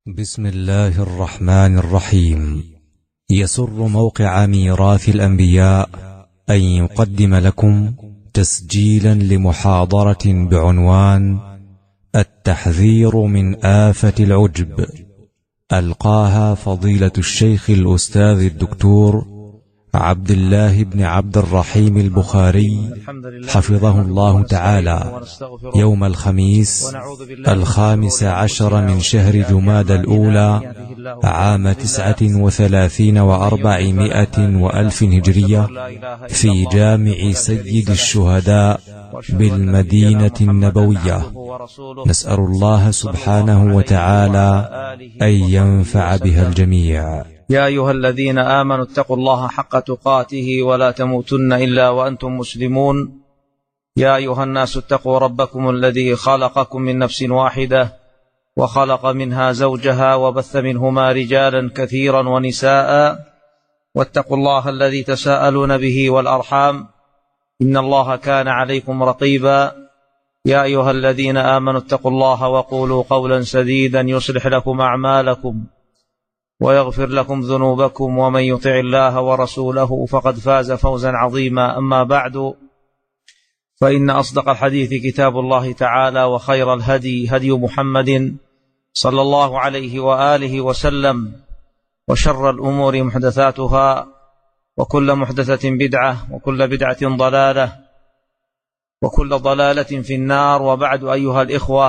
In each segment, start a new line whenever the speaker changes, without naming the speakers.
بسم الله الرحمن الرحيم. يسر موقع ميراث الأنبياء أن يقدم لكم تسجيلا لمحاضرة بعنوان التحذير من آفة العجب، ألقاها فضيلة الشيخ الأستاذ الدكتور عبد الله بن عبد الرحيم البخاري حفظه الله تعالى يوم الخميس 15 من شهر جمادى الأولى عام 39 و400 وألف هجرية في جامع سيد الشهداء بالمدينة النبوية. نسأل الله سبحانه وتعالى أن ينفع بها الجميع.
يا أيها الذين آمنوا اتقوا الله حق تقاته ولا تموتن إلا وأنتم مسلمون. يا أيها الناس اتقوا ربكم الذي خلقكم من نفس واحدة وخلق منها زوجها وبث منهما رجالا كثيرا ونساء، واتقوا الله الذي تساءلون به والأرحام إن الله كان عليكم رقيبا. يا أيها الذين آمنوا اتقوا الله وقولوا قولا سديدا يصلح لكم أعمالكم ويغفر لكم ذنوبكم، ومن يطع الله ورسوله فقد فاز فوزا عظيما. أما بعد، فإن أصدق الحديث كتاب الله تعالى، وخير الهدي هدي محمد صلى الله عليه وآله وسلم، وشر الأمور محدثاتها، وكل محدثة بدعة، وكل بدعة ضلالة، وكل ضلالة في النار. وبعد، أيها الإخوة،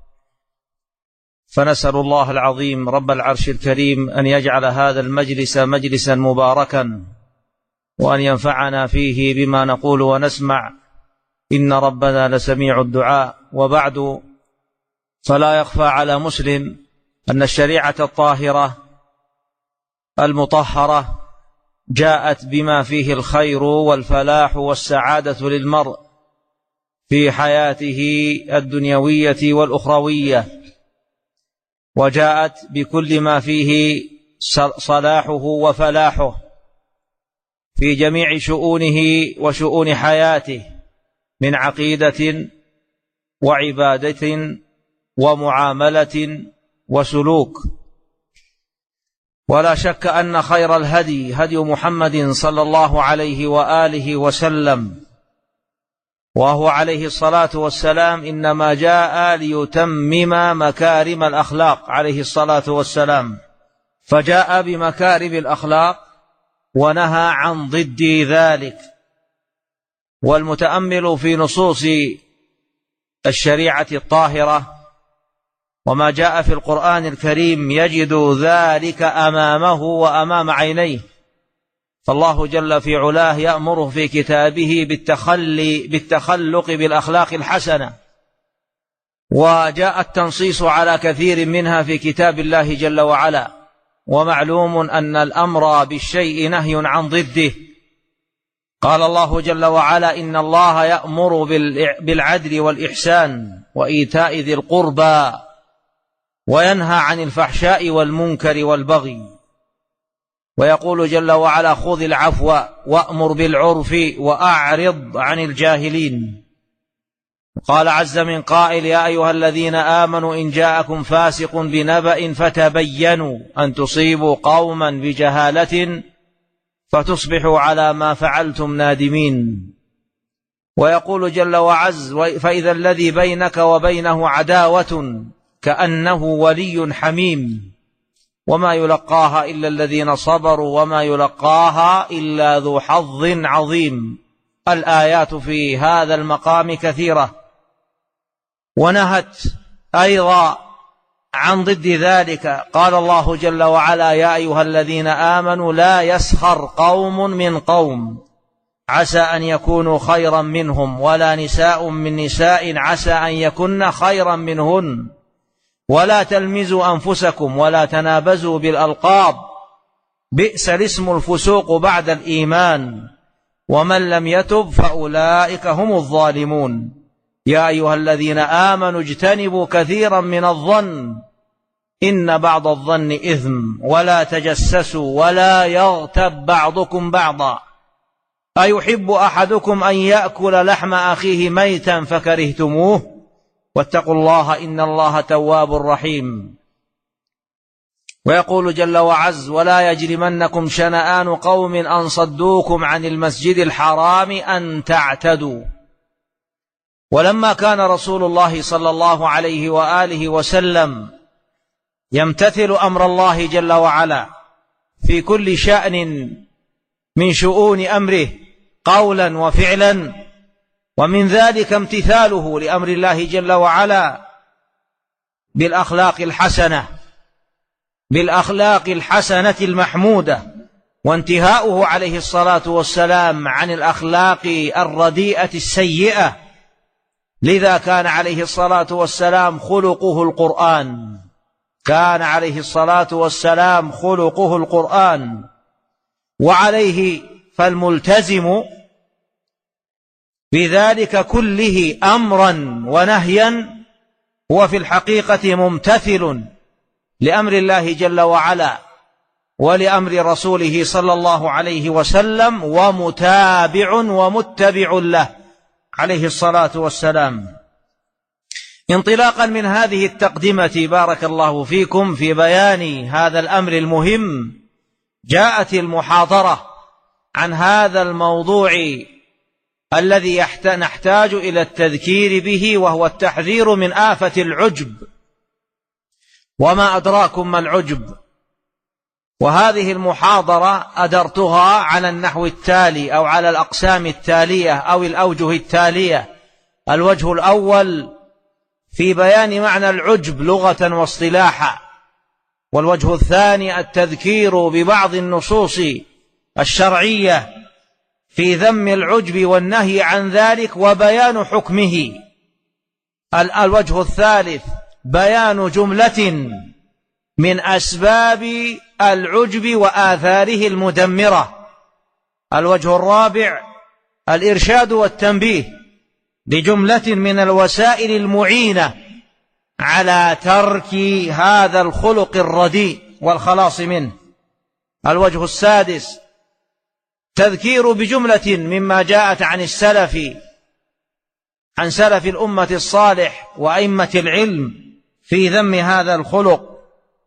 فنسأل الله العظيم رب العرش الكريم أن يجعل هذا المجلس مجلسا مباركا، وأن ينفعنا فيه بما نقول ونسمع، إن ربنا لسميع الدعاء. وبعد، فلا يخفى على مسلم أن الشريعة الطاهرة المطهرة جاءت بما فيه الخير والفلاح والسعادة للمرء في حياته الدنيوية والأخروية، وجاءت بكل ما فيه صلاحه وفلاحه في جميع شؤونه وشؤون حياته من عقيدة وعبادة ومعاملة وسلوك. ولا شك أن خير الهدي هدي محمد صلى الله عليه وآله وسلم، وهو عليه الصلاة والسلام إنما جاء ليتمم مكارم الأخلاق عليه الصلاة والسلام، فجاء بمكارم الأخلاق ونهى عن ضد ذلك. والمتأمل في نصوص الشريعة الطاهرة وما جاء في القرآن الكريم يجد ذلك أمامه وأمام عينيه. فالله جل في علاه يأمره في كتابه بالتخلق بالأخلاق الحسنة، وجاء التنصيص على كثير منها في كتاب الله جل وعلا. ومعلوم أن الأمر بالشيء نهي عن ضده. قال الله جل وعلا: إن الله يأمر بالعدل والإحسان وإيتاء ذي القربى وينهى عن الفحشاء والمنكر والبغي. ويقول جل وعلا: خذ العفو وأمر بالعرف وأعرض عن الجاهلين. قال عز من قائل: يا أيها الذين آمنوا إن جاءكم فاسق بنبأ فتبينوا أن تصيبوا قوما بجهالة فتصبحوا على ما فعلتم نادمين. ويقول جل وعز: فإذا الذي بينك وبينه عداوة كأنه ولي حميم وما يلقاها إلا الذين صبروا وما يلقاها إلا ذو حظ عظيم. الآيات في هذا المقام كثيرة، ونهت أيضا عن ضد ذلك. قال الله جل وعلا: يا أيها الذين آمنوا لا يسخر قوم من قوم عسى أن يكونوا خيرا منهم، ولا نساء من نساء عسى أن يكن خيرا منهن، ولا تلمزوا أنفسكم ولا تنابزوا بالألقاب، بئس الاسم الفسوق بعد الإيمان، ومن لم يتب فأولئك هم الظالمون. يا أيها الذين آمنوا اجتنبوا كثيرا من الظن إن بعض الظن إثم، ولا تجسسوا ولا يغتب بعضكم بعضا، أيحب أحدكم أن يأكل لحم أخيه ميتا فكرهتموه، واتقوا الله إن الله تواب رحيم. ويقول جل وعز: ولا يجرمنكم شنآن قوم أن صدوكم عن المسجد الحرام أن تعتدوا. ولما كان رسول الله صلى الله عليه وآله وسلم يمتثل أمر الله جل وعلا في كل شأن من شؤون أمره قولا وفعلا، ومن ذلك امتثاله لأمر الله جل وعلا بالأخلاق الحسنة المحمودة، وانتهاؤه عليه الصلاة والسلام عن الأخلاق الرديئة السيئة. لذا كان عليه الصلاة والسلام خلقه القرآن، كان عليه الصلاة والسلام خلقه القرآن. وعليه فالملتزم بذلك كله أمرا ونهيا هو في الحقيقة ممتثل لأمر الله جل وعلا ولأمر رسوله صلى الله عليه وسلم، ومتابع ومتبع له عليه الصلاة والسلام. انطلاقا من هذه التقدمة بارك الله فيكم في بيان هذا الأمر المهم، جاءت المحاضرة عن هذا الموضوع الذي نحتاج إلى التذكير به، وهو التحذير من آفة العجب. وما أدراكم ما العجب؟ وهذه المحاضرة أدرتها على النحو التالي أو على الأقسام التالية أو الأوجه التالية. الوجه الأول في بيان معنى العجب لغة واصطلاحا، والوجه الثاني التذكير ببعض النصوص الشرعية في ذم العجب والنهي عن ذلك وبيان حكمه. الوجه الثالث بيان جملة من أسباب العجب وآثاره المدمرة. الوجه الرابع الإرشاد والتنبيه لجملة من الوسائل المعينة على ترك هذا الخلق الرديء والخلاص منه. الوجه السادس تذكير بجملة مما جاءت عن سلف الأمة الصالح وأئمة العلم في ذم هذا الخلق.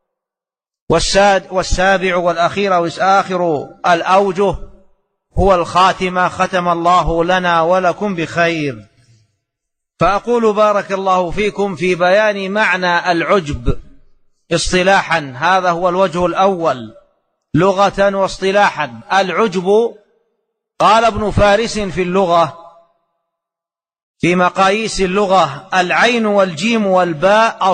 والسابع والأخير وآخر الأوجه هو الخاتمة، ختم الله لنا ولكم بخير. فأقول بارك الله فيكم في بيان معنى العجب اصطلاحا، هذا هو الوجه الأول لغة واصطلاحا. العجب قال ابن فارس في اللغة في مقاييس اللغة: العين والجيم والباء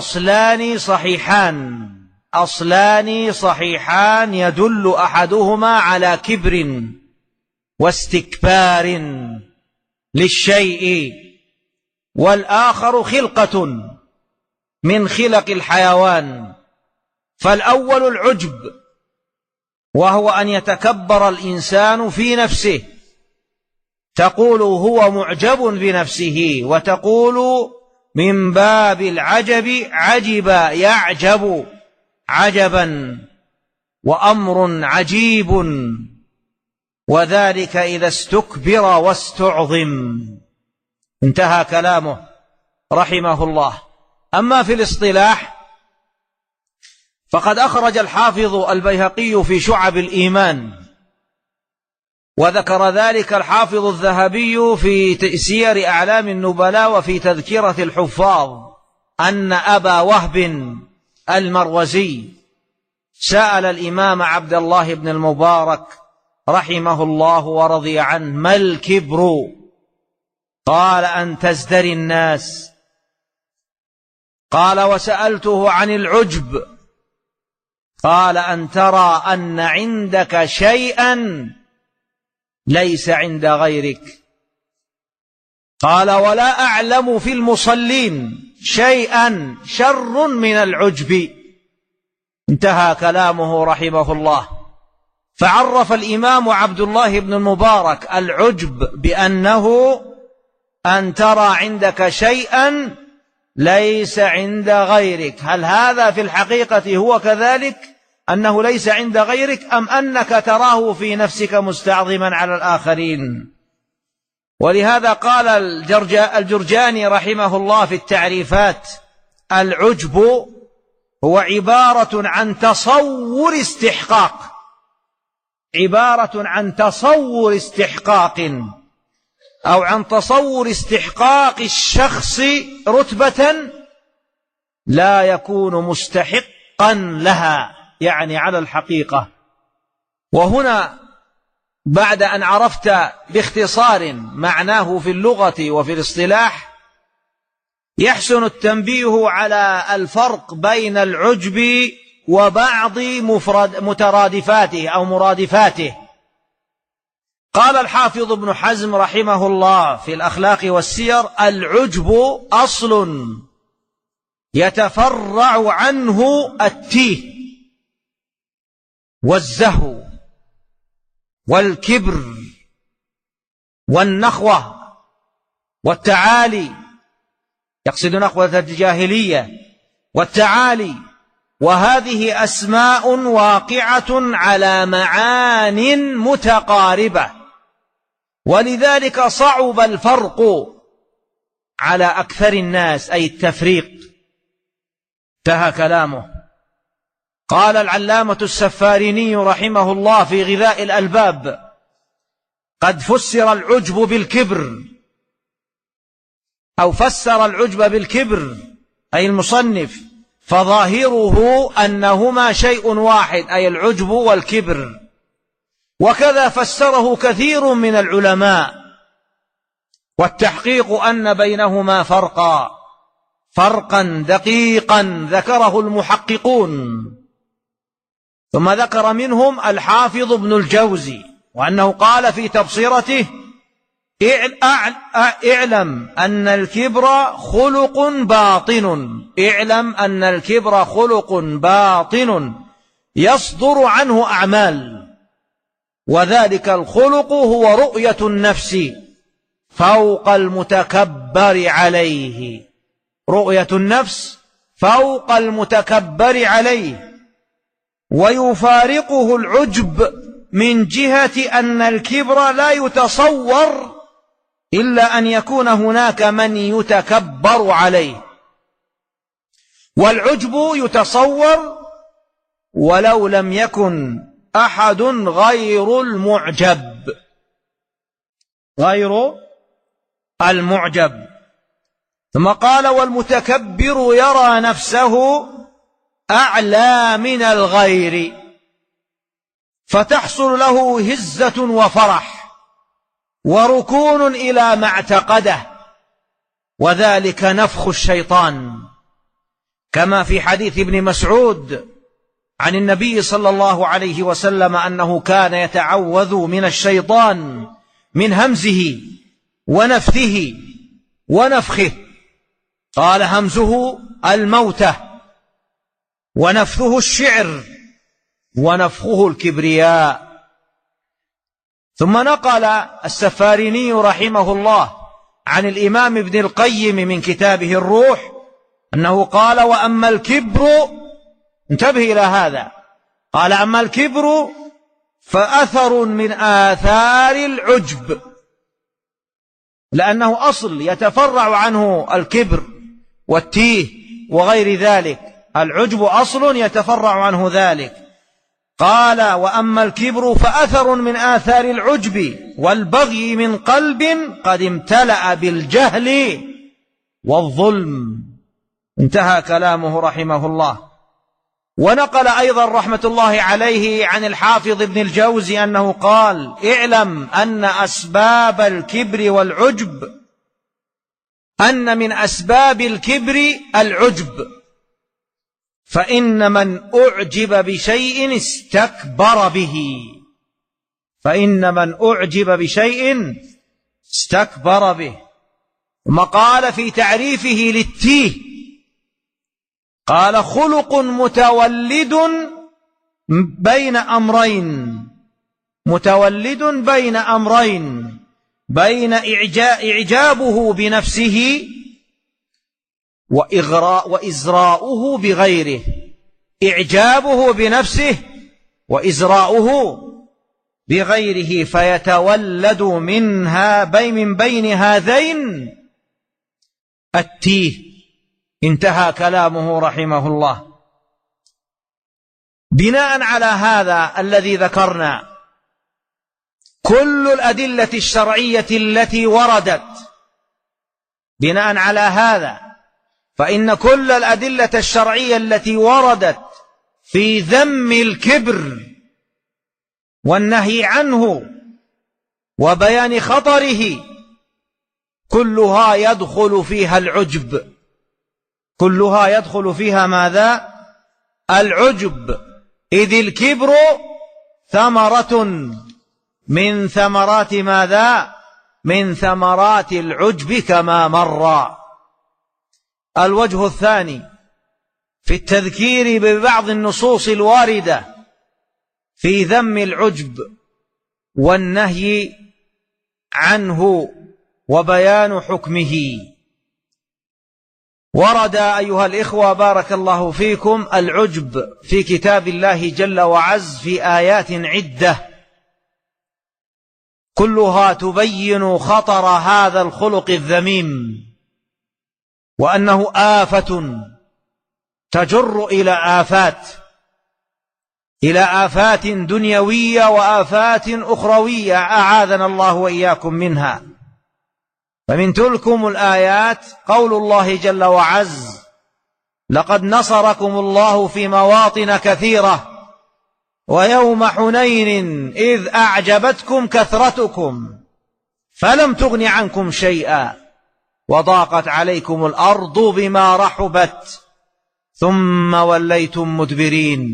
أصلان صحيحان يدل أحدهما على كبر واستكبار للشيء، والآخر خلقة من خلق الحيوان. فالأول العجب، وهو أن يتكبر الإنسان في نفسه، تقول هو معجب بنفسه، وتقول من باب العجب عجب يعجب عجبا، وأمر عجيب، وذلك إذا استكبر واستعظم. انتهى كلامه رحمه الله. أما في الاصطلاح فقد أخرج الحافظ البيهقي في شعب الإيمان، وذكر ذلك الحافظ الذهبي في سير أعلام النبلاء وفي تذكرة الحفاظ، أن أبا وهب المروزي سأل الإمام عبد الله بن المبارك رحمه الله ورضي عنه: ما الكبر؟ قال: أن تزدري الناس. قال: وسألته عن العجب؟ قال: أن ترى أن عندك شيئا ليس عند غيرك. قال: ولا أعلم في المصلين شيئا شر من العجب. انتهى كلامه رحمه الله. فعرف الإمام عبد الله بن المبارك العجب بأنه أن ترى عندك شيئا ليس عند غيرك. هل هذا في الحقيقة هو كذلك، أنه ليس عند غيرك، أم أنك تراه في نفسك مستعظما على الآخرين؟ ولهذا قال الجرجاني رحمه الله في التعريفات: العجب هو عبارة عن تصور استحقاق، عبارة عن تصور استحقاق أو عن تصور استحقاق الشخص رتبة لا يكون مستحقا لها، يعني على الحقيقة. وهنا بعد أن عرفت باختصار معناه في اللغة وفي الاصطلاح، يحسن التنبيه على الفرق بين العجب وبعض مترادفاته أو مرادفاته. قال الحافظ ابن حزم رحمه الله في الأخلاق والسير: العجب أصل يتفرع عنه التيه والزهو والكبر والنخوة والتعالي، يقصد نخوة الجاهلية والتعالي، وهذه أسماء واقعة على معان متقاربة، ولذلك صعب الفرق على أكثر الناس، أي التفريق. انتهى كلامه. قال العلامة السفاريني رحمه الله في غذاء الألباب: قد فسر العجب بالكبر، أو فسر العجب بالكبر أي المصنف، فظاهره أنهما شيء واحد، أي العجب والكبر. وكذا فسره كثير من العلماء، والتحقيق أن بينهما فرقا دقيقا ذكره المحققون. ثم ذكر منهم الحافظ ابن الجوزي، وأنه قال في تبصرته: اعلم أن الكبر خلق باطن، اعلم أن الكبر خلق باطن يصدر عنه أعمال، وذلك الخلق هو رؤية النفس فوق المتكبر عليه، رؤية النفس فوق المتكبر عليه. ويفارقه العجب من جهة أن الكبر لا يتصور إلا أن يكون هناك من يتكبر عليه، والعجب يتصور ولو لم يكن أحد غير المعجب. ثم قال: والمتكبر يرى نفسه أعلى من الغير، فتحصل له هزة وفرح وركون إلى ما اعتقده، وذلك نفخ الشيطان، كما في حديث ابن مسعود عن النبي صلى الله عليه وسلم أنه كان يتعوذ من الشيطان من همزه ونفثه ونفخه. قال: همزه الموتة، ونفثه الشعر، ونفخه الكبرياء. ثم نقل السفاريني رحمه الله عن الإمام ابن القيم من كتابه الروح أنه قال: وأما الكبر، انتبه إلى هذا، قال: أما الكبر فأثر من آثار العجب، لأنه أصل يتفرع عنه الكبر والتيه وغير ذلك، العجب أصل يتفرع عنه ذلك. قال: وأما الكبر فأثر من آثار العجب والبغي من قلب قد امتلأ بالجهل والظلم. انتهى كلامه رحمه الله. ونقل أيضا رحمة الله عليه عن الحافظ ابن الجوزي أنه قال: اعلم أن أسباب الكبر والعجب، أن من أسباب الكبر العجب، فإن من أعجب بشيء استكبر به، فإن من أعجب بشيء استكبر به. ثم قال في تعريفه للتيه، قال: خلق متولد بين أمرين، متولد بين أمرين، بين إعجابه بنفسه وإزراؤه بغيره، إعجابه بنفسه وإزراؤه بغيره، فيتولد منها من بين هذين التيه. انتهى كلامه رحمه الله. بناء على هذا الذي ذكرنا، كل الأدلة الشرعية التي وردت بناء على هذا، فإن كل الأدلة الشرعية التي وردت في ذم الكبر والنهي عنه وبيان خطره كلها يدخل فيها العجب، كلها يدخل فيها ماذا؟ العجب، إذ الكبر ثمرة من ثمرات ماذا؟ من ثمرات العجب كما مر. الوجه الثاني في التذكير ببعض النصوص الواردة في ذم العجب والنهي عنه وبيان حكمه. ورد أيها الإخوة بارك الله فيكم العجب في كتاب الله جل وعز في آيات عدة، كلها تبين خطر هذا الخلق الذميم، وأنه آفة تجر إلى آفات دنيوية وآفات أخروية أعاذنا الله وإياكم منها. فمن تلكم الآيات قول الله جل وعز: لقد نصركم الله في مواطن كثيرة ويوم حنين إذ أعجبتكم كثرتكم فلم تغن عنكم شيئا وضاقت عليكم الأرض بما رحبت ثم وليتم مدبرين.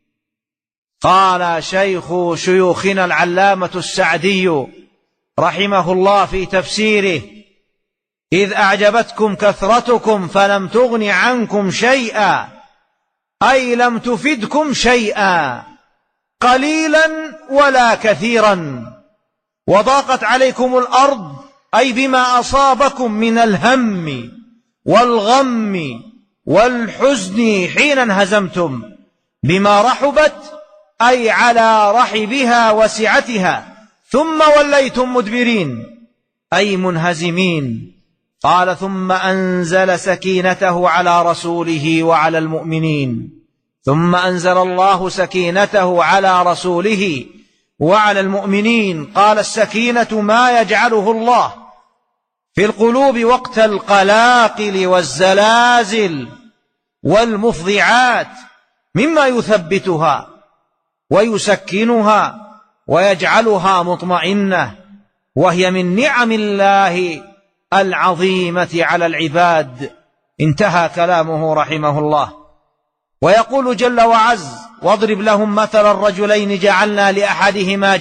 قال شيخ شيوخنا العلامة السعدي رحمه الله في تفسيره: إذ أعجبتكم كثرتكم فلم تغن عنكم شيئا، أي لم تفدكم شيئا قليلا ولا كثيرا، وضاقت عليكم الأرض أي بما أصابكم من الهم والغم والحزن حين انهزمتم، بما رحبت أي على رحبها وسعتها، ثم وليتم مدبرين أي منهزمين. قال: ثم أنزل سكينته على رسوله وعلى المؤمنين. ثم أنزل الله سكينته على رسوله وعلى المؤمنين. قال: السكينة ما يجعله الله في القلوب وقت القلاقل والزلازل والمفضعات مما يثبتها ويسكنها ويجعلها مطمئنة، وهي من نعم الله العظيمة على العباد. انتهى كلامه رحمه الله. ويقول جل وعز: واضرب لهم مثل الرجلين جعلنا لأحدهما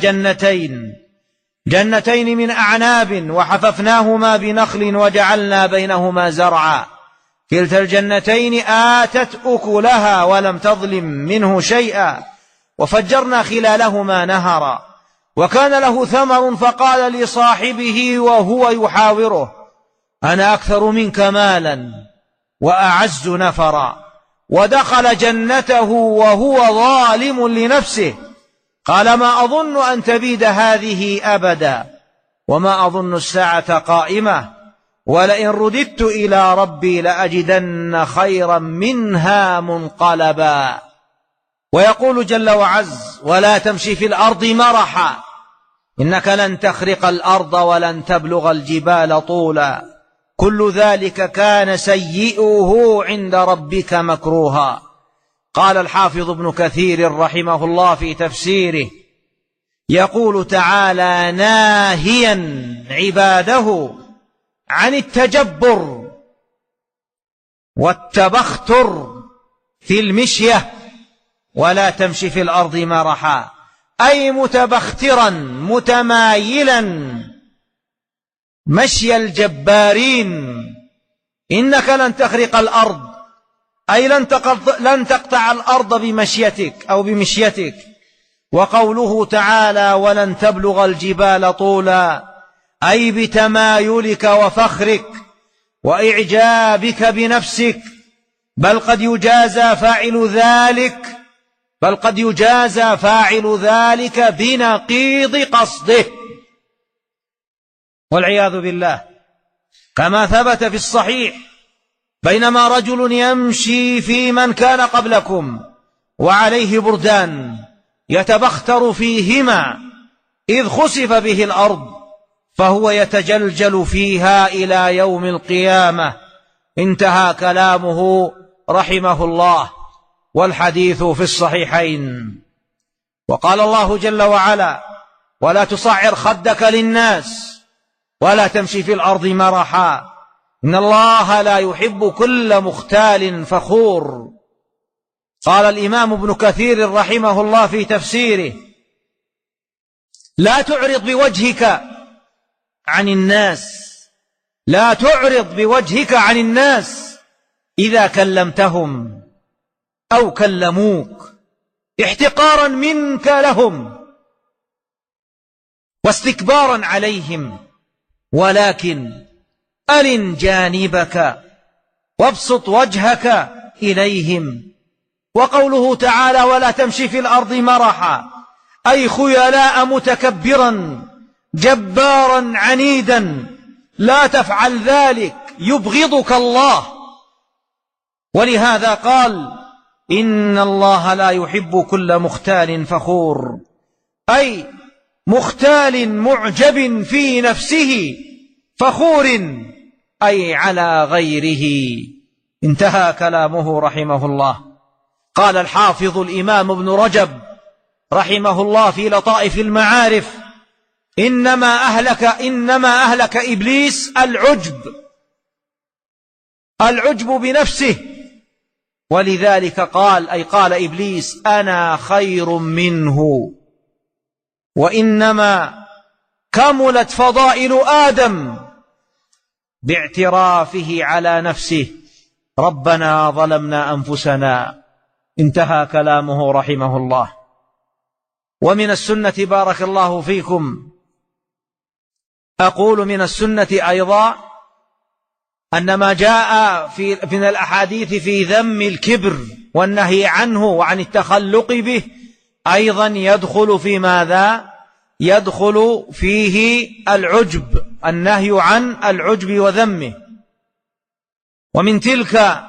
جنتين من أعناب وحففناهما بنخل وجعلنا بينهما زرعا كلتا الجنتين آتت أكلها ولم تظلم منه شيئا وفجرنا خلالهما نهرا وكان له ثمر فقال لصاحبه وهو يحاوره: أنا أكثر منك مالا وأعز نفرا. ودخل جنته وهو ظالم لنفسه قال: ما أظن أن تبيد هذه أبدا وما أظن الساعة قائمة ولئن رددت إلى ربي لأجدن خيرا منها منقلبا. ويقول جل وعز: ولا تمشي في الأرض مرحا إنك لن تخرق الأرض ولن تبلغ الجبال طولا كل ذلك كان سيئه عند ربك مكروها. قال الحافظ ابن كثير رحمه الله في تفسيره: يقول تعالى ناهيا عباده عن التجبر والتبختر في المشية. ولا تمشي في الأرض مرحا أي متبخترا متمايلا مشي الجبارين. إنك لن تخرق الأرض أي لن تقطع الأرض بمشيتك أو بمشيتك. وقوله تعالى: ولن تبلغ الجبال طولا أي بتمايلك وفخرك وإعجابك بنفسك، بل قد يجازى فاعل ذلك بنقيض قصده والعياذ بالله. كما ثبت في الصحيح: بينما رجل يمشي في من كان قبلكم وعليه بردان يتبختر فيهما إذ خسف به الأرض فهو يتجلجل فيها إلى يوم القيامة. انتهى كلامه رحمه الله، والحديث في الصحيحين. وقال الله جل وعلا: ولا تصعر خدك للناس ولا تمشي في الأرض مرحا إن الله لا يحب كل مختال فخور. قال الإمام ابن كثير رحمه الله في تفسيره: لا تعرض بوجهك عن الناس، لا تعرض بوجهك عن الناس إذا كلمتهم أو كلموك احتقارا منك لهم واستكبارا عليهم، ولكن ألن جانبك وابسط وجهك إليهم. وقوله تعالى: ولا تمشي في الأرض مرحا، أي خيلاء متكبرا جبارا عنيدا، لا تفعل ذلك يبغضك الله. ولهذا قال: إن الله لا يحب كل مختال فخور، أي مختال معجب في نفسه فخور أي على غيره. انتهى كلامه رحمه الله. قال الحافظ الإمام ابن رجب رحمه الله في لطائف المعارف: إنما أهلك إبليس العجب بنفسه، ولذلك قال، أي قال إبليس: أنا خير منه. وإنما كملت فضائل آدم باعترافه على نفسه: ربنا ظلمنا أنفسنا. انتهى كلامه رحمه الله. ومن السنة بارك الله فيكم، أقول من السنة أيضا أن ما جاء من الأحاديث في ذم الكبر والنهي عنه وعن التخلق به أيضا يدخل في ماذا؟ يدخل فيه العجب، النهي عن العجب وذمه. ومن تلك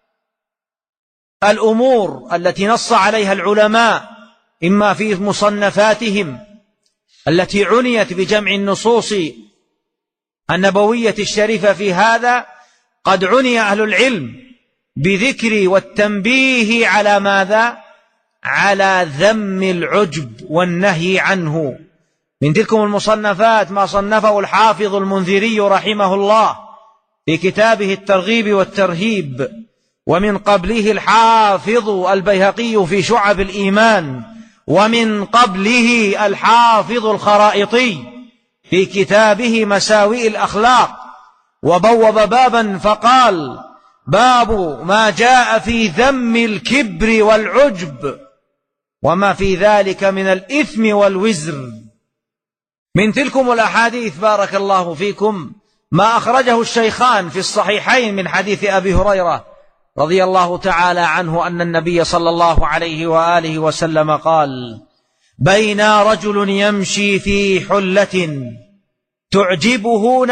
الأمور التي نص عليها العلماء إما في مصنفاتهم التي عنيت بجمع النصوص النبوية الشريفة في هذا، قد عني أهل العلم بذكر والتنبيه على ماذا؟ على ذم العجب والنهي عنه. من تلكم المصنفات ما صنفه الحافظ المنذري رحمه الله في كتابه الترغيب والترهيب، ومن قبله الحافظ البيهقي في شعب الإيمان، ومن قبله الحافظ الخرائطي في كتابه مساوئ الأخلاق. وبوب بابا فقال: باب ما جاء في ذم الكبر والعجب وما في ذلك من الإثم والوزر. من تلكم الأحاديث بارك الله فيكم ما أخرجه الشيخان في الصحيحين من حديث أبي هريرة رضي الله تعالى عنه أن النبي صلى الله عليه وآله وسلم قال: بين رجل يمشي في حلة تعجبه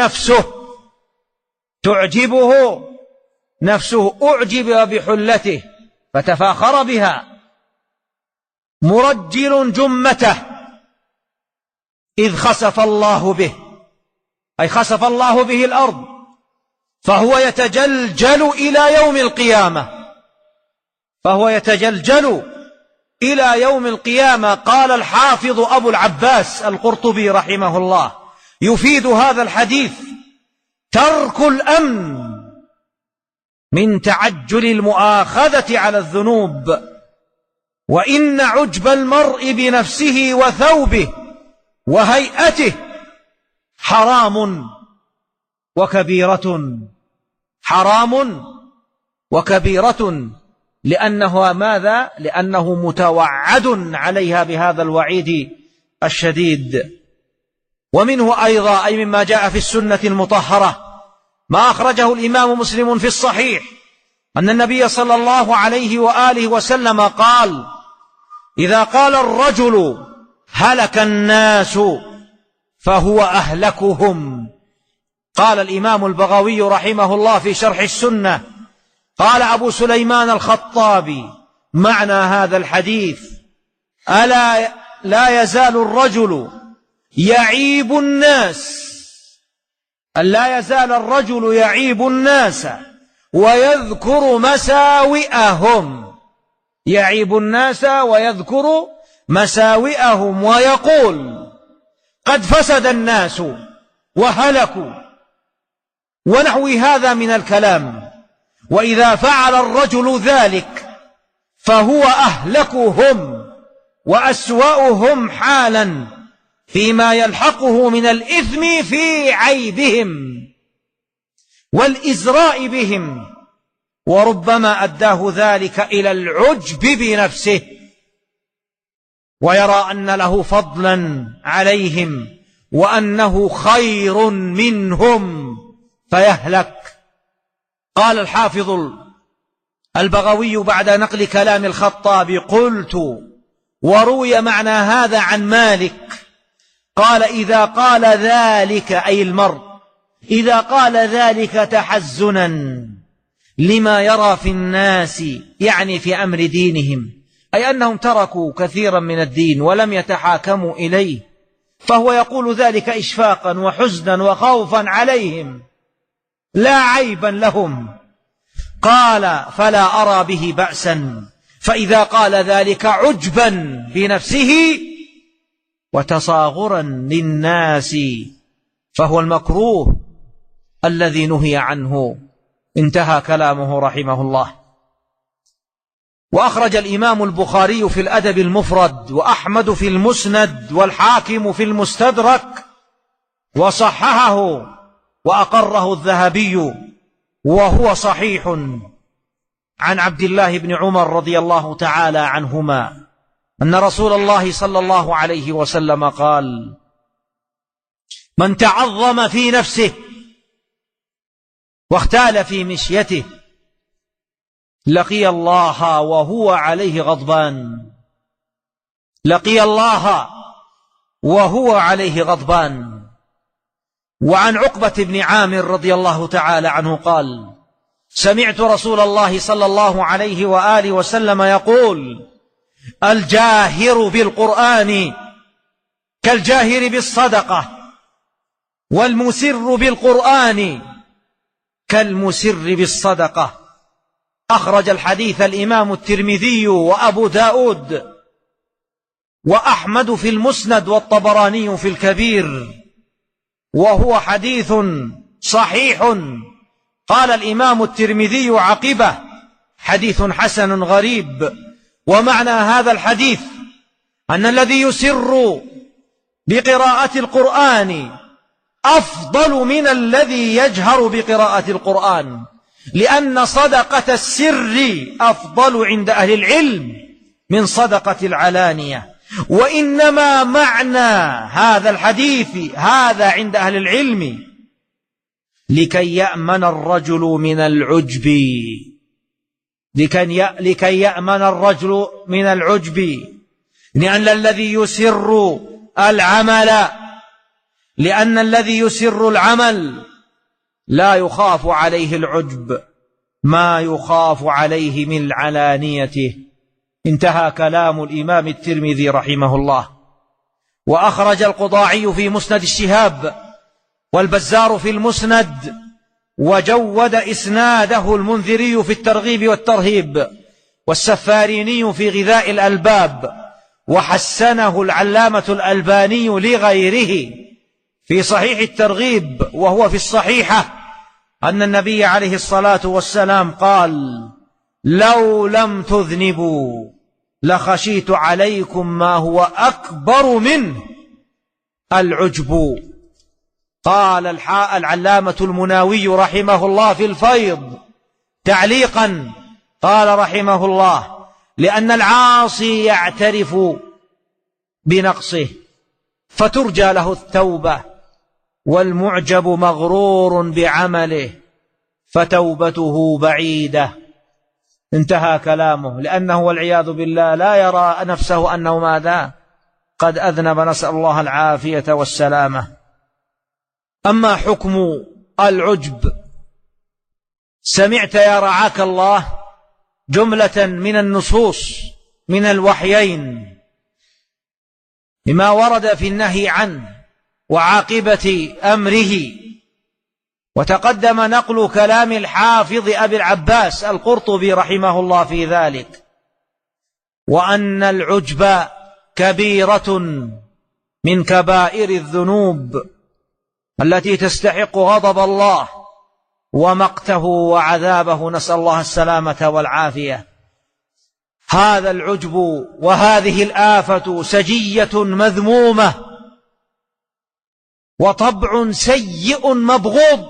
نفسه أعجب بحلته فتفاخر بها، مرجل جمته إذ خسف الله به، أي خسف الله به الأرض، فهو يتجلجل إلى يوم القيامة. قال الحافظ أبو العباس القرطبي رحمه الله: يفيد هذا الحديث ترك الأمن من تعجل المؤاخذة على الذنوب، وإن عجب المرء بنفسه وثوبه وهيئته حرام وكبيرة، لأنه ماذا؟ لأنه متوعد عليها بهذا الوعيد الشديد. ومنه أيضا، أي مما جاء في السنة المطهرة، ما أخرجه الإمام مسلم في الصحيح أن النبي صلى الله عليه وآله وسلم قال: إذا قال الرجل هلك الناس فهو أهلكهم. قال الإمام البغوي رحمه الله في شرح السنة: قال أبو سليمان الخطابي: معنى هذا الحديث: ألا لا يزال الرجل يعيب الناس، ألا يزال الرجل يعيب الناس ويذكر مساوئهم، يعيب الناس ويذكر مساوئهم ويقول: قد فسد الناس وهلكوا، ونحو هذا من الكلام. وإذا فعل الرجل ذلك فهو أهلكهم وأسوأهم حالا فيما يلحقه من الإثم في عيبهم والإزراء بهم، وربما أداه ذلك إلى العجب بنفسه، ويرى أن له فضلا عليهم وأنه خير منهم فيهلك. قال الحافظ البغوي بعد نقل كلام الخطابي: قلت وروي معنى هذا عن مالك، قال: إذا قال ذلك، أي المرء إذا قال ذلك تحزنا لما يرى في الناس، يعني في أمر دينهم، أي أنهم تركوا كثيرا من الدين ولم يتحاكموا إليه، فهو يقول ذلك إشفاقا وحزنا وخوفا عليهم لا عيبا لهم. قال: فلا أرى به بأسا. فإذا قال ذلك عجبا بنفسه وتصاغرا للناس فهو المكروه الذي نهي عنه. انتهى كلامه رحمه الله. وأخرج الإمام البخاري في الأدب المفرد، وأحمد في المسند، والحاكم في المستدرك، وصححه وأقره الذهبي وهو صحيح، عن عبد الله بن عمر رضي الله تعالى عنهما أن رسول الله صلى الله عليه وسلم قال: من تعظم في نفسه واختال في مشيته لقي الله وهو عليه غضبان، لقي الله وهو عليه غضبان. وعن عقبة بن عامر رضي الله تعالى عنه قال: سمعت رسول الله صلى الله عليه وآله وسلم يقول: الجاهر بالقرآن كالجاهر بالصدقة، والمسر بالقرآن كالمسر بالصدقة. أخرج الحديث الإمام الترمذي وأبو داود وأحمد في المسند والطبراني في الكبير، وهو حديث صحيح. قال الإمام الترمذي عقبه: حديث حسن غريب. ومعنى هذا الحديث أن الذي يسر بقراءة القرآن أفضل من الذي يجهر بقراءة القرآن، لأن صدقة السر أفضل عند أهل العلم من صدقة العلانية. وإنما معنى هذا الحديث هذا عند أهل العلم لكي يأمن الرجل من العجب، لكي يأمن الرجل من العجب، لأن الذي يسر العمل لا يخاف عليه العجب ما يخاف عليه من علانيته. انتهى كلام الإمام الترمذي رحمه الله. وأخرج القضاعي في مسند الشهاب، والبزار في المسند، وجود إسناده المنذري في الترغيب والترهيب، والسفاريني في غذاء الألباب، وحسنه العلامة الألباني لغيره في صحيح الترغيب. وهو في الصحيحة أن النبي عليه الصلاة والسلام قال: لو لم تذنبوا لخشيت عليكم ما هو أكبر منه العجب. قال العلامة المناوي رحمه الله في الفيض تعليقا، قال رحمه الله: لأن العاصي يعترف بنقصه فترجى له التوبة، والمعجب مغرور بعمله فتوبته بعيدة. انتهى كلامه، لأنه والعياذ بالله لا يرى نفسه أنه ماذا قد أذنب، نسأل الله العافية والسلامة. أما حكم العجب، سمعت يا رعاك الله جملة من النصوص من الوحيين بما ورد في النهي عنه وعاقبة أمره. وتقدم نقل كلام الحافظ أبي العباس القرطبي رحمه الله في ذلك، وأن العجب كبيرة من كبائر الذنوب التي تستحق غضب الله ومقته وعذابه، نسأل الله السلامة والعافية. هذا العجب وهذه الآفة سجية مذمومة وطبع سيء مبغوض.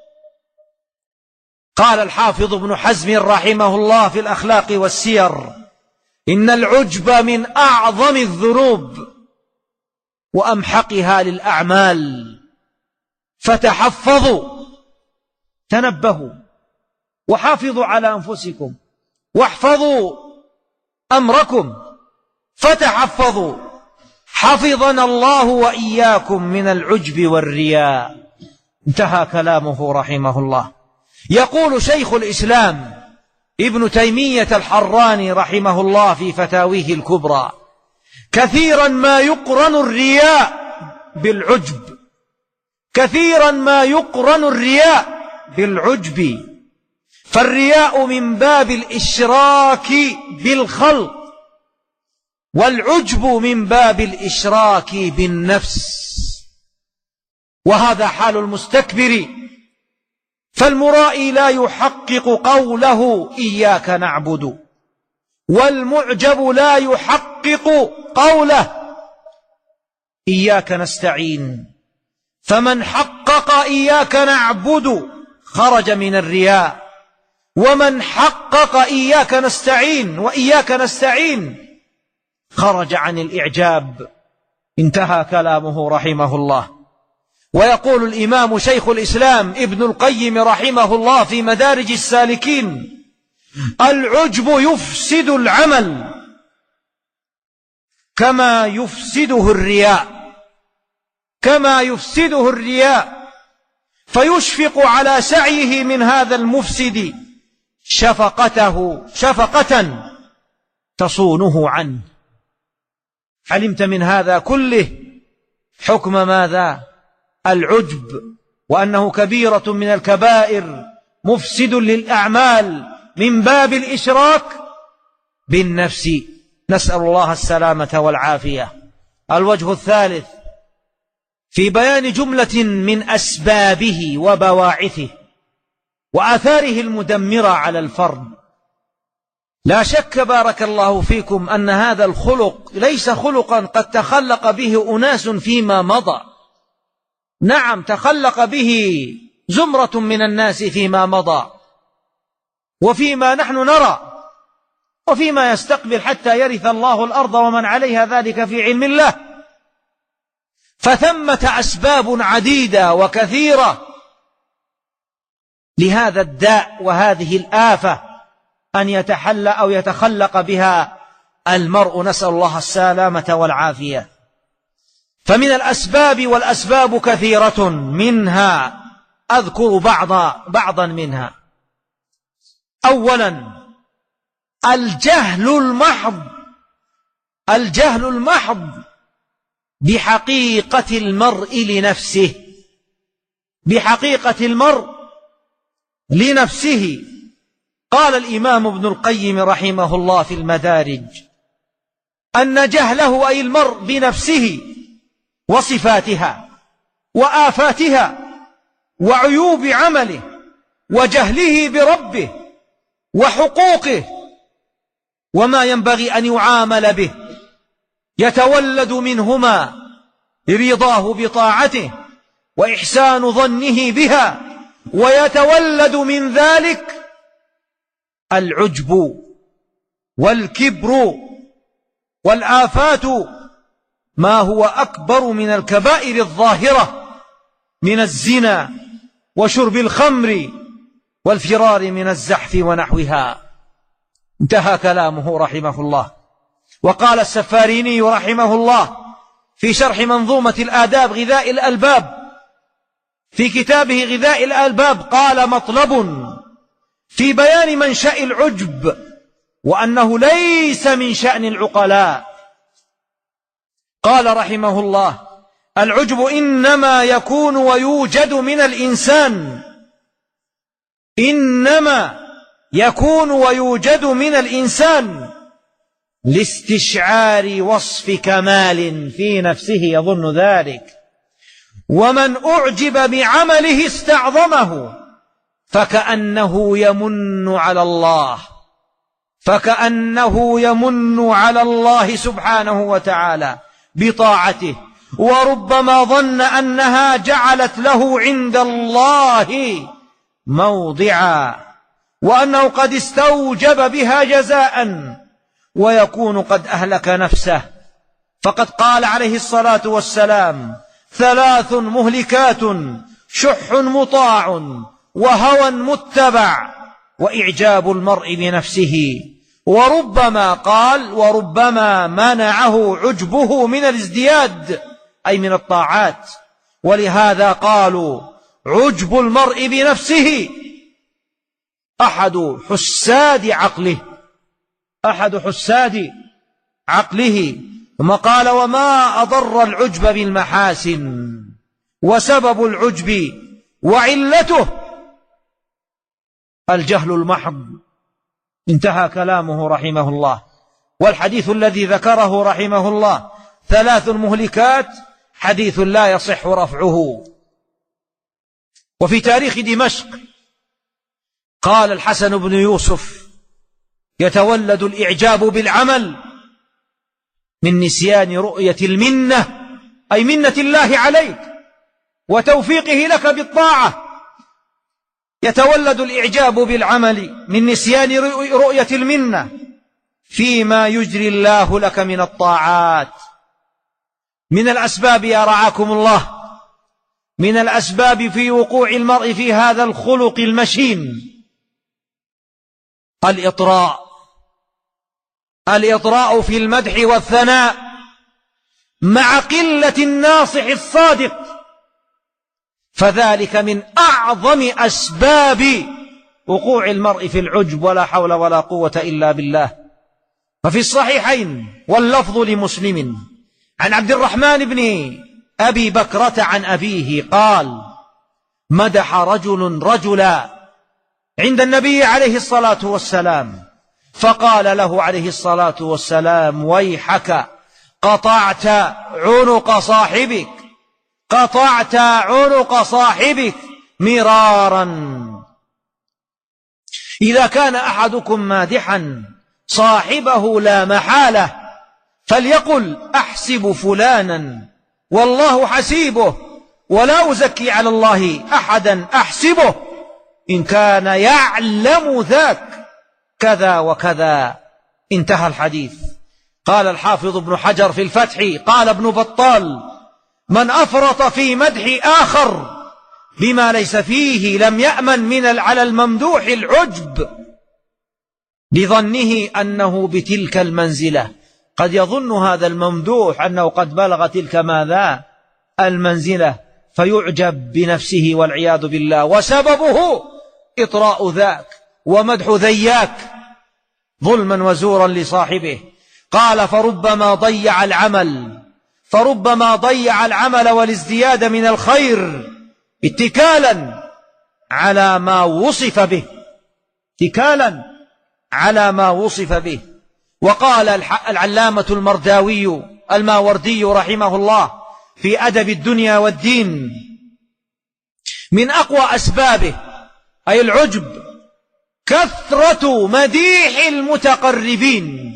قال الحافظ ابن حزم رحمه الله في الأخلاق والسير: إن العجب من أعظم الذنوب وأمحقها للأعمال، فتحفظوا، تنبهوا، وحافظوا على أنفسكم، واحفظوا أمركم، فتحفظوا، حفظنا الله وإياكم من العجب والرياء. انتهى كلامه رحمه الله. يقول شيخ الإسلام ابن تيمية الحراني رحمه الله في فتاويه الكبرى: كثيرا ما يقرن الرياء بالعجب، كثيرا ما يقرن الرياء بالعجب، فالرياء من باب الإشراك بالخلق، والعجب من باب الإشراك بالنفس، وهذا حال المستكبر. فالمرائي لا يحقق قوله إياك نعبد، والمعجب لا يحقق قوله إياك نستعين. فمن حقق إياك نعبد خرج من الرياء، ومن حقق إياك نستعين وإياك نستعين خرج عن الإعجاب. انتهى كلامه رحمه الله. ويقول الإمام شيخ الإسلام ابن القيم رحمه الله في مدارج السالكين: العجب يفسد العمل كما يفسده الرياء، كما يفسده الرياء، فيشفق على سعيه من هذا المفسد شفقة تصونه عنه. علمت من هذا كله حكم ماذا؟ العجب، وأنه كبيرة من الكبائر، مفسد للأعمال من باب الإشراك بالنفس، نسأل الله السلامة والعافية. الوجه الثالث في بيان جملة من أسبابه وبواعثه وآثاره المدمرة على الفرد. لا شك بارك الله فيكم أن هذا الخلق ليس خلقا قد تخلق به أناس فيما مضى، نعم تخلق به زمرة من الناس فيما مضى، وفيما نحن نرى، وفيما يستقبل حتى يرث الله الأرض ومن عليها، ذلك في علم الله. فثمة أسباب عديدة وكثيرة لهذا الداء وهذه الآفة أن يتحلى أو يتخلق بها المرء، نسأل الله السلامة والعافية. فمن الأسباب، والأسباب كثيرة، منها أذكر بعضا منها. أولا الجهل المحض بحقيقة المرء لنفسه، بحقيقة المرء لنفسه. قال الإمام ابن القيم رحمه الله في المدارج أن جهله أي المرء بنفسه وصفاتها وآفاتها وعيوب عمله وجهله بربه وحقوقه وما ينبغي أن يعامل به، يتولد منهما رضاه بطاعته وإحسان ظنه بها، ويتولد من ذلك العجب والكبر والآفات، ما هو أكبر من الكبائر الظاهرة من الزنا وشرب الخمر والفرار من الزحف ونحوها. انتهى كلامه رحمه الله. وقال السفاريني رحمه الله في شرح منظومة الآداب غذاء الألباب في كتابه غذاء الألباب، قال: مطلب في بيان منشأ العجب وأنه ليس من شأن العقلاء. قال رحمه الله: العجب إنما يكون ويوجد من الإنسان، إنما يكون ويوجد من الإنسان لاستشعار وصف كمال في نفسه يظن ذلك، ومن أعجب بعمله استعظمه، فكأنه يمن على الله سبحانه وتعالى بطاعته، وربما ظن أنها جعلت له عند الله موضعا، وأنه قد استوجب بها جزاء، ويكون قد أهلك نفسه. فقد قال عليه الصلاة والسلام: 3 مهلكات: شح مطاع، وهوى متبع، وإعجاب المرء بنفسه. وربما منعه عجبه من الازدياد، أي من الطاعات. ولهذا قالوا: عجب المرء بنفسه أحد حساد عقله. ثم قال: وما أضر العجب بالمحاسن، وسبب العجب وعلته الجهل المحض. انتهى كلامه رحمه الله. والحديث الذي ذكره رحمه الله 3 مهلكات حديث لا يصح رفعه. وفي تاريخ دمشق قال الحسن بن يوسف: يتولد الإعجاب بالعمل من نسيان رؤية المنة، أي منة الله عليك وتوفيقه لك بالطاعة. يتولد الإعجاب بالعمل من نسيان رؤية المنة فيما يجري الله لك من الطاعات. من الأسباب يا رعاكم الله، من الأسباب في وقوع المرء في هذا الخلق المشين الإطراء في المدح والثناء مع قلة الناصح الصادق، فذلك من أعظم أسباب وقوع المرء في العجب، ولا حول ولا قوة إلا بالله. ففي الصحيحين واللفظ لمسلم عن عبد الرحمن بن أبي بكرة عن أبيه قال: مدح رجلا عند النبي عليه الصلاة والسلام، فقال له عليه الصلاة والسلام: ويحك، قطعت عنق صاحبك مرارا. إذا كان أحدكم مادحا صاحبه لا محالة فليقل: أحسب فلانا والله حسيبه، ولا أزكي على الله أحدا أحسبه، إن كان يعلم ذاك كذا وكذا. انتهى الحديث. قال الحافظ ابن حجر في الفتح: قال ابن بطال: من أفرط في مدح آخر بما ليس فيه لم يأمن من على الممدوح العجب، لظنه أنه بتلك المنزلة. قد يظن هذا الممدوح أنه قد بلغ تلك ماذا؟ المنزلة، فيعجب بنفسه والعياذ بالله، وسببه إطراء ذاك ومدح ذياك ظلما وزورا لصاحبه. قال: فربما ضيع العمل والازدياد من الخير اتكالا على ما وصف به. وقال العلامة الماوردي رحمه الله في أدب الدنيا والدين: من أقوى أسبابه أي العجب كثرة مديح المتقربين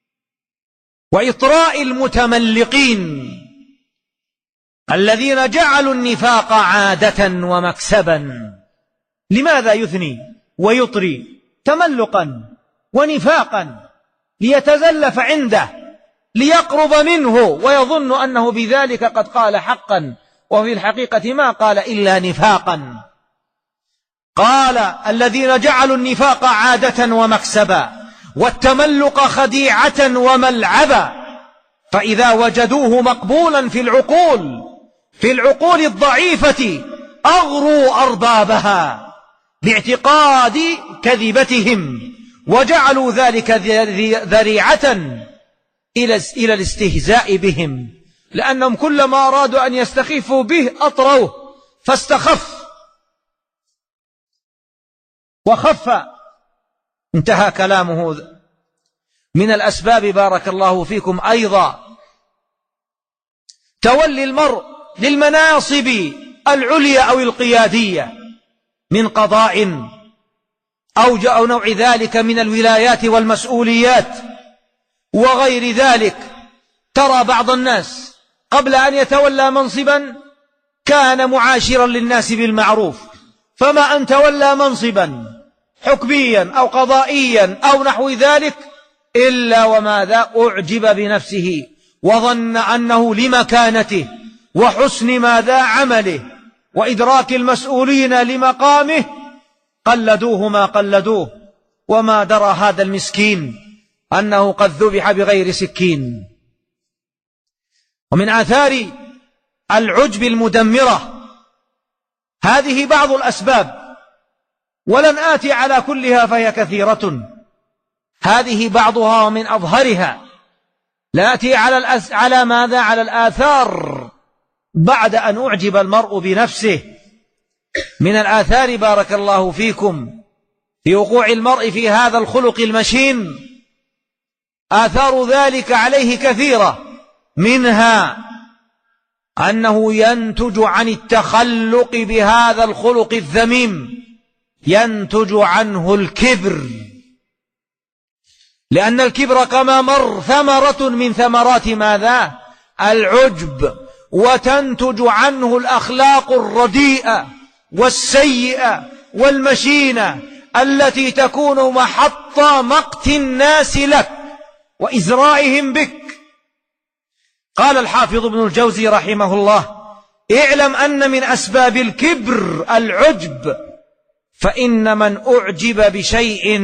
وإطراء المتملقين الذين جعلوا النفاق عادة ومكسبا. لماذا يثني ويطري تملقا ونفاقا؟ ليتزلف عنده، ليقرب منه، ويظن أنه بذلك قد قال حقا، وفي الحقيقة ما قال إلا نفاقا. قال: الذين جعلوا النفاق عادة ومكسبا، والتملق خديعة وملعبا، فإذا وجدوه مقبولا في العقول الضعيفة أغروا أربابها باعتقاد كذبتهم وجعلوا ذلك ذريعة إلى الاستهزاء بهم، لأنهم كلما أرادوا أن يستخفوا به أطروه فاستخف وخف. انتهى كلامه. من الأسباب بارك الله فيكم أيضا تولي المرء للمناصب العليا أو القيادية من قضاء أو نوع ذلك من الولايات والمسؤوليات وغير ذلك. ترى بعض الناس قبل أن يتولى منصبا كان معاشرا للناس بالمعروف، فما أن تولى منصبا حكميا أو قضائيا أو نحو ذلك إلا وماذا أعجب بنفسه وظن أنه لمكانته وحسن ماذا عمله وإدراك المسؤولين لمقامه قلدوه ما قلدوه، وما درى هذا المسكين أنه قد ذبح بغير سكين. ومن آثار العجب المدمرة هذه بعض الأسباب، ولن آتي على كلها فهي كثيرة، هذه بعضها ومن أظهرها. لا آتي على ماذا؟ على الآثار بعد أن أعجب المرء بنفسه. من الآثار بارك الله فيكم في وقوع المرء في هذا الخلق المشين آثار ذلك عليه كثيرة، منها أنه ينتج عن التخلق بهذا الخلق الذميم ينتج عنه الكبر، لأن الكبر كما مر ثمرة من ثمرات ماذا؟ العجب، وتنتج عنه الأخلاق الرديئة والسيئة والمشينة التي تكون محط مقت الناس لك وإزرائهم بك. قال الحافظ ابن الجوزي رحمه الله: اعلم أن من أسباب الكبر العجب، فإن من أعجب بشيء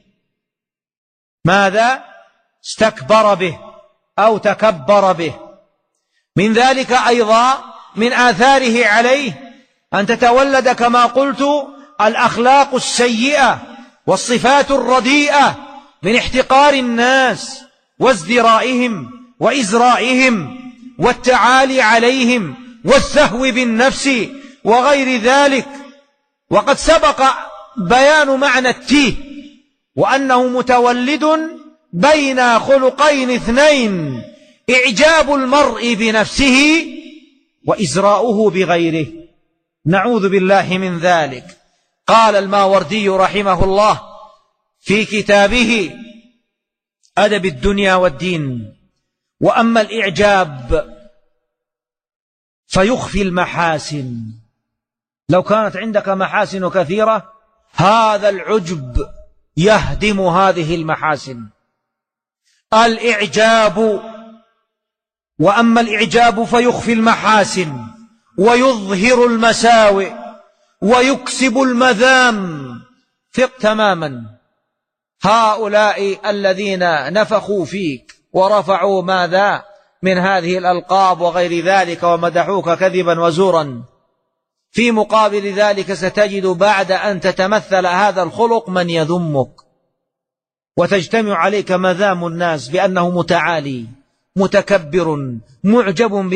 ماذا؟ استكبر به أو تكبر به. من ذلك أيضا من آثاره عليه أن تتولد كما قلت الأخلاق السيئة والصفات الرديئة من احتقار الناس وازدرائهم وإزرائهم والتعالي عليهم والسهو بالنفس وغير ذلك. وقد سبق بيان معنى التيه، وأنه متولد بين خلقين اثنين: إعجاب المرء بنفسه وإزراؤه بغيره، نعوذ بالله من ذلك. قال الماوردي رحمه الله في كتابه أدب الدنيا والدين: وأما الإعجاب فيخفي المحاسن. لو كانت عندك محاسن كثيرة هذا العجب يهدم هذه المحاسن. الإعجاب، وأما الإعجاب فيخفي المحاسن ويظهر المساوئ ويكسب المذام. ثق تماما هؤلاء الذين نفخوا فيك ورفعوا ماذا من هذه الألقاب وغير ذلك ومدحوك كذبا وزورا، في مقابل ذلك ستجد بعد أن تتمثل هذا الخلق من يذمك وتجتمع عليك مذام الناس بأنه متعالي متكبر معجب